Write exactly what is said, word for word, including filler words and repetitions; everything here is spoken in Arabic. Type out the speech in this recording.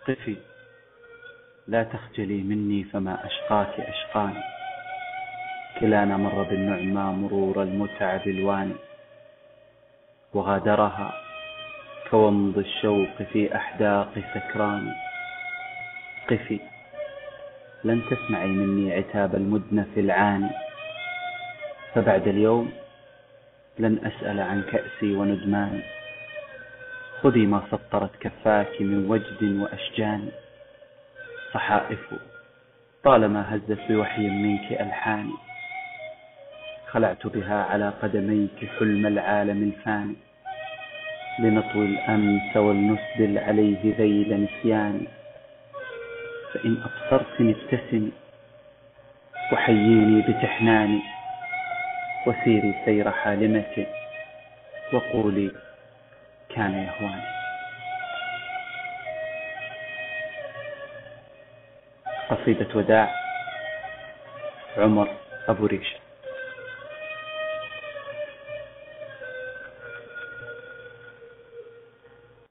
قفي لا تخجلي مني فما أشقاك أشقاني، كلانا مر بالنعمى مرور المتع بالواني، وغادرها كومض الشوق في أحداق سكران. قفي لن تسمعي مني عتاب المدنف العاني، فبعد اليوم لن أسأل عن كأسي وندماني. خذي ما سطرت كفاك من وجد وأشجان، صحائف طالما هزت بوحي منك ألحاني، خلعت بها على قدميك حلم العالم الفاني، لنطوي الأمس ولنسدل عليه ذيل نسياني. فإن أبصرتني ابتسمي وحييني بتحناني، وسيري سير حالمة وقولي كان يهواني. قصيدة وداع، عمر أبو ريشة.